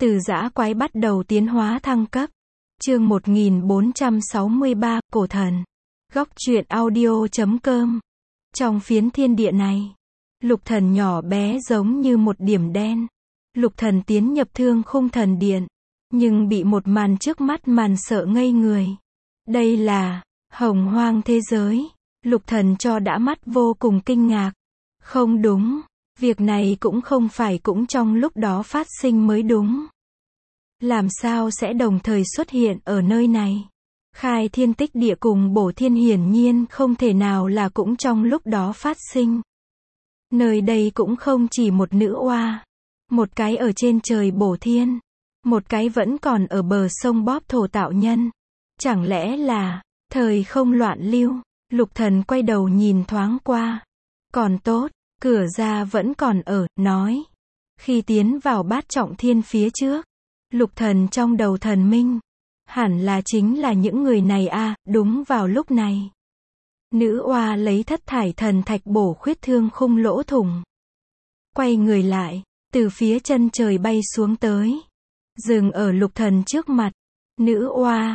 Từ dã quái bắt đầu tiến hóa thăng cấp. Chương 1463, Cổ thần. Góc truyện audio.com. Trong phiến thiên địa này, Lục Thần nhỏ bé giống như một điểm đen. Lục Thần tiến nhập Thương Khung Thần Điện, nhưng bị một màn trước mắt màn sợ ngây người. Đây là Hồng Hoang thế giới. Lục Thần cho đã mắt vô cùng kinh ngạc. Không đúng, việc này cũng không phải cũng trong lúc đó phát sinh mới đúng. Làm sao sẽ đồng thời xuất hiện ở nơi này? Khai Thiên Tích Địa cùng Bổ Thiên hiển nhiên không thể nào là cũng trong lúc đó phát sinh. Nơi đây cũng không chỉ một nữ oa. Một cái ở trên trời Bổ Thiên, một cái vẫn còn ở bờ sông Bóp Thổ Tạo Nhân. Chẳng lẽ là thời không loạn lưu? Lục Thần quay đầu nhìn thoáng qua. Còn tốt, cửa ra vẫn còn ở, nói. Khi tiến vào Bát Trọng Thiên phía trước, Lục Thần trong đầu thần minh. Hẳn là chính là những người này a. Đúng vào lúc này, nữ oa lấy thất thải thần thạch bổ khuyết Thương Khung lỗ thủng. Quay người lại, từ phía chân trời bay xuống tới. Dừng ở Lục Thần trước mặt. Nữ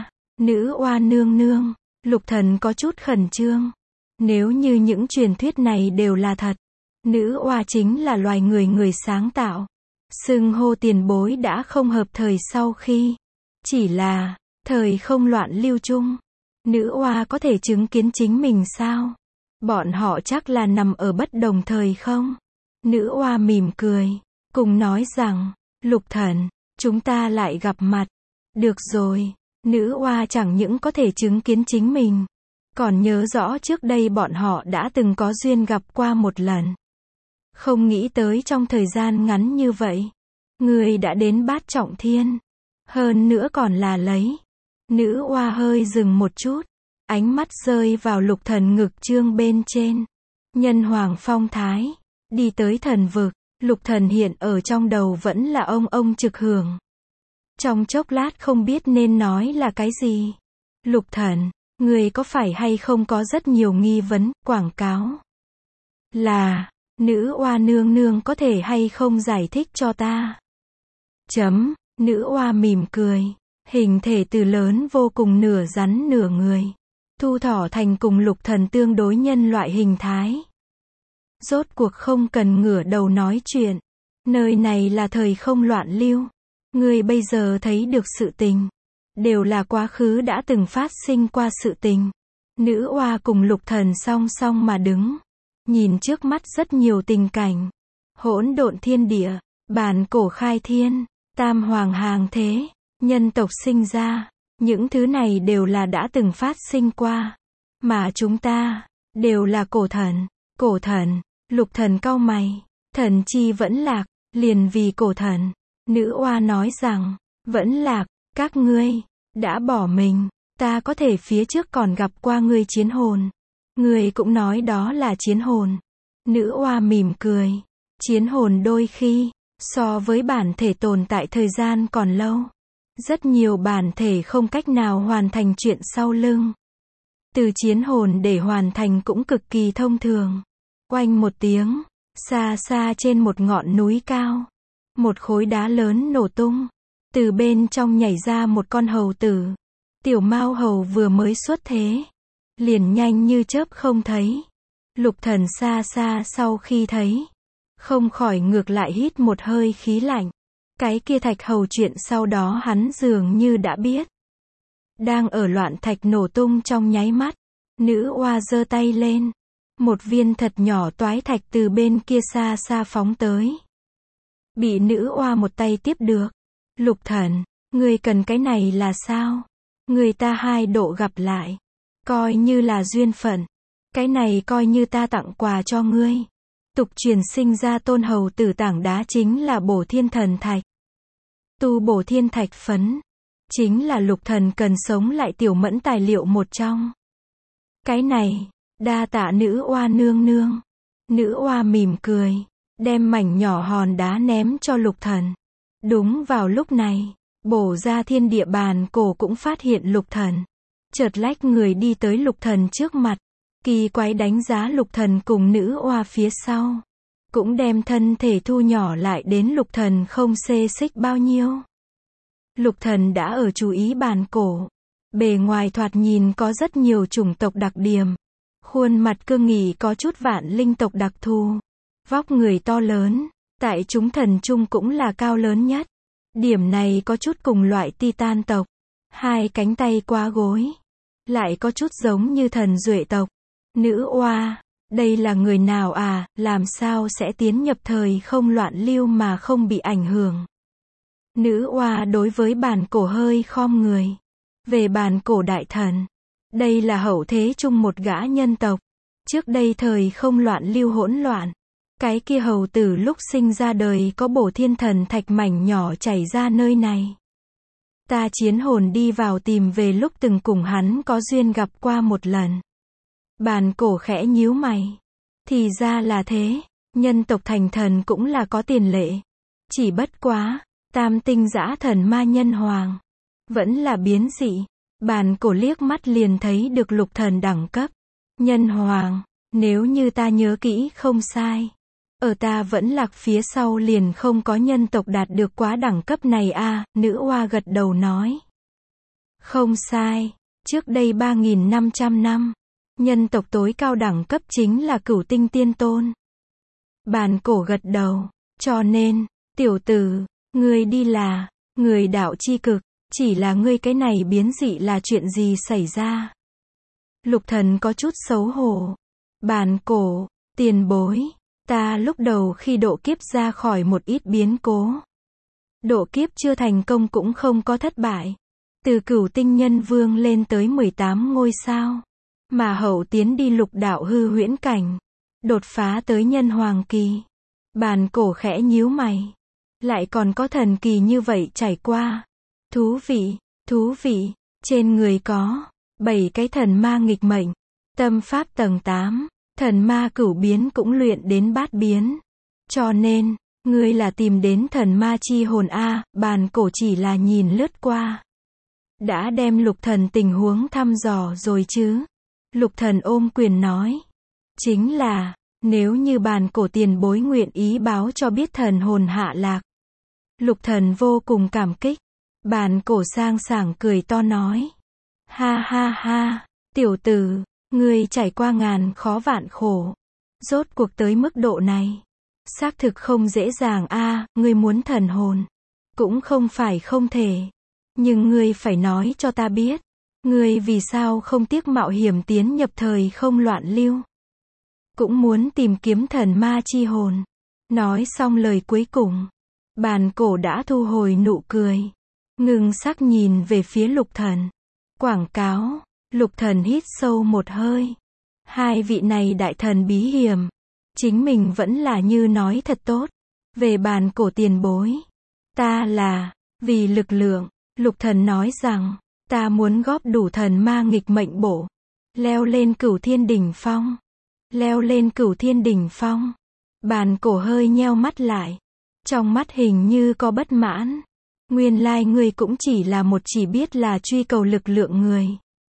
oa nương nương. Lục Thần có chút khẩn trương. Nếu như những truyền thuyết này đều là thật, nữ oa chính là loài người sáng tạo. Xưng hô tiền bối đã không hợp thời sau khi. Chỉ là, thời không loạn lưu chung. Nữ oa có thể chứng kiến chính mình sao? Bọn họ chắc là nằm ở bất đồng thời không? Nữ oa mỉm cười, cùng nói rằng, Lục Thần, chúng ta lại gặp mặt. Được rồi, nữ oa chẳng những có thể chứng kiến chính mình, còn nhớ rõ trước đây bọn họ đã từng có duyên gặp qua một lần. Không nghĩ tới trong thời gian ngắn như vậy, người đã đến Bát Trọng Thiên. Hơn nữa còn là lấy. Nữ oa hơi dừng một chút, ánh mắt rơi vào Lục Thần ngực trương bên trên. Nhân hoàng phong thái, đi tới thần vực. Lục Thần hiện ở trong đầu vẫn là ông trực hưởng. Trong chốc lát không biết nên nói là cái gì. Lục Thần, người có phải hay không có rất nhiều nghi vấn, quảng cáo? Là, nữ oa nương nương có thể hay không giải thích cho ta? Nữ oa mỉm cười. Hình thể từ lớn vô cùng nửa rắn nửa người. Thu thỏ thành cùng Lục Thần tương đối nhân loại hình thái. Rốt cuộc không cần ngửa đầu nói chuyện. Nơi này là thời không loạn lưu. Người bây giờ thấy được sự tình, đều là quá khứ đã từng phát sinh qua sự tình. Nữ oa cùng Lục Thần song song mà đứng. Nhìn trước mắt rất nhiều tình cảnh. Hỗn độn thiên địa, bản cổ khai thiên, tam hoàng hàng thế, nhân tộc sinh ra. Những thứ này đều là đã từng phát sinh qua. Mà chúng ta, đều là cổ thần. Cổ thần, Lục Thần cau mày. Thần chi vẫn lạc, liền vì cổ thần. Nữ oa nói rằng, vẫn lạc, các ngươi đã bỏ mình. Ta có thể phía trước còn gặp qua ngươi chiến hồn. Ngươi cũng nói đó là chiến hồn. Nữ oa mỉm cười. Chiến hồn đôi khi, so với bản thể tồn tại thời gian còn lâu. Rất nhiều bản thể không cách nào hoàn thành chuyện sau lưng. Từ chiến hồn để hoàn thành cũng cực kỳ thông thường. Oanh một tiếng, xa xa trên một ngọn núi cao. Một khối đá lớn nổ tung. Từ bên trong nhảy ra một con hầu tử. Tiểu Mao hầu vừa mới xuất thế, liền nhanh như chớp không thấy. Lục Thần xa xa sau khi thấy, không khỏi ngược lại hít một hơi khí lạnh. Cái kia thạch hầu chuyện sau đó hắn dường như đã biết. Đang ở loạn thạch nổ tung trong nháy mắt, nữ oa giơ tay lên. Một viên thật nhỏ toái thạch từ bên kia xa xa phóng tới. Bị nữ oa một tay tiếp được. Lục Thần, người cần cái này là sao? Người ta hai độ gặp lại, coi như là duyên phận. Cái này coi như ta tặng quà cho ngươi. Tục truyền sinh ra tôn hầu tử tảng đá chính là Bổ Thiên thần thạch. Tu Bổ Thiên thạch phấn, chính là Lục Thần cần sống lại tiểu mẫn tài liệu một trong. Cái này, đa tạ nữ oa nương nương. Nữ oa mỉm cười, đem mảnh nhỏ hòn đá ném cho Lục Thần. Đúng vào lúc này, Bổ Ra Thiên địa bàn cổ cũng phát hiện Lục Thần. Chợt lách người đi tới Lục Thần trước mặt. Kỳ quái đánh giá Lục Thần cùng nữ oa phía sau. Cũng đem thân thể thu nhỏ lại đến Lục Thần không xê xích bao nhiêu. Lục Thần đã ở chú ý bàn cổ. Bề ngoài thoạt nhìn có rất nhiều chủng tộc đặc điểm. Khuôn mặt cương nghị có chút vạn linh tộc đặc thù. Vóc người to lớn, tại chúng thần chung cũng là cao lớn nhất. Điểm này có chút cùng loại Titan tộc. Hai cánh tay quá gối. Lại có chút giống như thần Duệ tộc. Nữ oa, đây là người nào à, làm sao sẽ tiến nhập thời không loạn lưu mà không bị ảnh hưởng. Nữ oa đối với bàn cổ hơi khom người. Về bàn cổ đại thần, đây là hậu thế chung một gã nhân tộc. Trước đây thời không loạn lưu hỗn loạn. Cái kia hầu tử lúc sinh ra đời có bổ thiên thần thạch mảnh nhỏ chảy ra nơi này. Ta chiến hồn đi vào tìm về lúc từng cùng hắn có duyên gặp qua một lần. Bàn cổ khẽ nhíu mày. Thì ra là thế, nhân tộc thành thần cũng là có tiền lệ. Chỉ bất quá, tam tinh dã thần ma nhân hoàng. Vẫn là biến dị. Bàn cổ liếc mắt liền thấy được lục thần đẳng cấp. Nhân hoàng, nếu như ta nhớ kỹ không sai. Ở ta vẫn lạc phía sau liền không có nhân tộc đạt được quá đẳng cấp này a, nữ oa gật đầu nói. Không sai, trước đây 3.500 năm, nhân tộc tối cao đẳng cấp chính là cửu tinh tiên tôn. Bàn cổ gật đầu, cho nên, tiểu tử, ngươi đi là, người đạo chi cực, chỉ là ngươi cái này biến dị là chuyện gì xảy ra? Lục thần có chút xấu hổ. Bàn cổ, tiền bối. Ta lúc đầu khi độ kiếp ra khỏi một ít biến cố. Độ kiếp chưa thành công cũng không có thất bại. Từ cửu tinh nhân vương lên tới 18 ngôi sao. Mà hậu tiến đi lục đạo hư huyễn cảnh. Đột phá tới nhân hoàng kỳ. Bàn cổ khẽ nhíu mày. Lại còn có thần kỳ như vậy trải qua. Thú vị, trên người có 7 cái thần ma nghịch mệnh. Tâm pháp tầng 8. Thần ma cửu biến cũng luyện đến bát biến. Cho nên, ngươi là tìm đến thần ma chi hồn a, bàn cổ chỉ là nhìn lướt qua. Đã đem lục thần tình huống thăm dò rồi chứ. Lục thần ôm quyền nói. Chính là, nếu như bàn cổ tiền bối nguyện ý báo cho biết thần hồn hạ lạc. Lục thần vô cùng cảm kích. Bàn cổ sang sảng cười to nói. Ha ha ha, tiểu tử. Ngươi trải qua ngàn khó vạn khổ. Rốt cuộc tới mức độ này. Xác thực không dễ dàng a, ngươi muốn thần hồn. Cũng không phải không thể. Nhưng ngươi phải nói cho ta biết. Ngươi vì sao không tiếc mạo hiểm tiến nhập thời không loạn lưu. Cũng muốn tìm kiếm thần ma chi hồn. Nói xong lời cuối cùng. Bàn cổ đã thu hồi nụ cười. Ngưng sắc nhìn về phía lục thần. Quảng cáo. Lục thần hít sâu một hơi. Hai vị này đại thần bí hiểm. Chính mình vẫn là như nói thật tốt. Về bàn cổ tiền bối. Ta là, vì lực lượng. Lục thần nói rằng, ta muốn góp đủ thần ma nghịch mệnh bổ. Leo lên cửu thiên đỉnh phong. Leo lên cửu thiên đỉnh phong. Bàn cổ hơi nheo mắt lại. Trong mắt hình như có bất mãn. Nguyên lai ngươi cũng chỉ là một chỉ biết là truy cầu lực lượng người.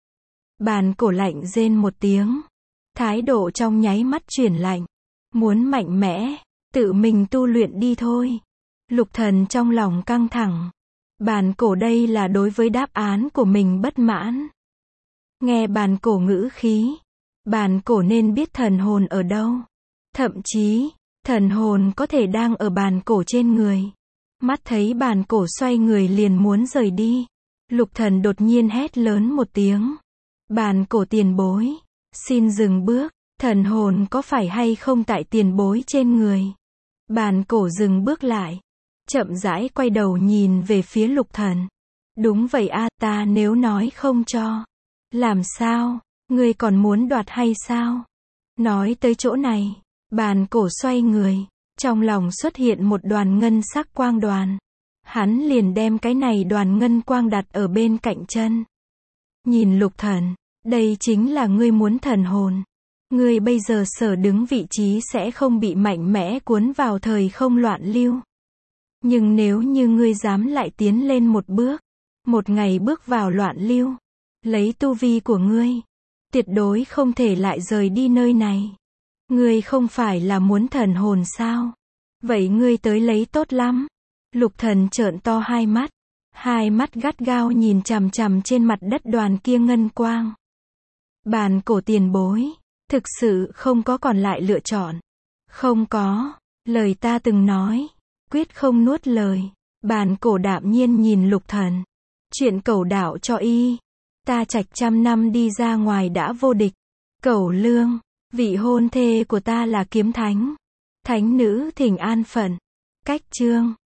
Bàn cổ lạnh rên một tiếng. Thái độ trong nháy mắt chuyển lạnh. Muốn mạnh mẽ, tự mình tu luyện đi thôi. Lục thần trong lòng căng thẳng. Bàn cổ đây là đối với đáp án của mình bất mãn. Nghe bàn cổ ngữ khí. Bàn cổ nên biết thần hồn ở đâu. Thậm chí, thần hồn có thể đang ở bàn cổ trên người. Mắt thấy bàn cổ xoay người liền muốn rời đi. Lục thần đột nhiên hét lớn một tiếng. Bàn cổ tiền bối, xin dừng bước, thần hồn có phải hay không tại tiền bối trên người? Bàn cổ dừng bước lại, chậm rãi quay đầu nhìn về phía lục thần. Đúng vậy a, ta nếu nói không cho, làm sao, ngươi còn muốn đoạt hay sao? Nói tới chỗ này, bàn cổ xoay người, trong lòng xuất hiện một đoàn ngân sắc quang đoàn. Hắn liền đem cái này đoàn ngân quang đặt ở bên cạnh chân. Nhìn lục thần, đây chính là ngươi muốn thần hồn. Ngươi bây giờ sở đứng vị trí sẽ không bị mạnh mẽ cuốn vào thời không loạn lưu. Nhưng nếu như ngươi dám lại tiến lên một bước, một ngày bước vào loạn lưu, lấy tu vi của ngươi, tuyệt đối không thể lại rời đi nơi này. Ngươi không phải là muốn thần hồn sao? Vậy ngươi tới lấy tốt lắm. Lục thần trợn to hai mắt. Hai mắt gắt gao nhìn chằm chằm trên mặt đất đoàn kia ngân quang. Bàn cổ tiền bối, thực sự không có còn lại lựa chọn. Không có, lời ta từng nói, quyết không nuốt lời. Bàn cổ đạm nhiên nhìn Lục Thần. Chuyện Cẩu đạo cho y. Ta Trạch trăm năm đi ra ngoài đã vô địch. Cẩu Lương, vị hôn thê của ta là kiếm thánh. Thánh nữ thỉnh an phận. Cách chương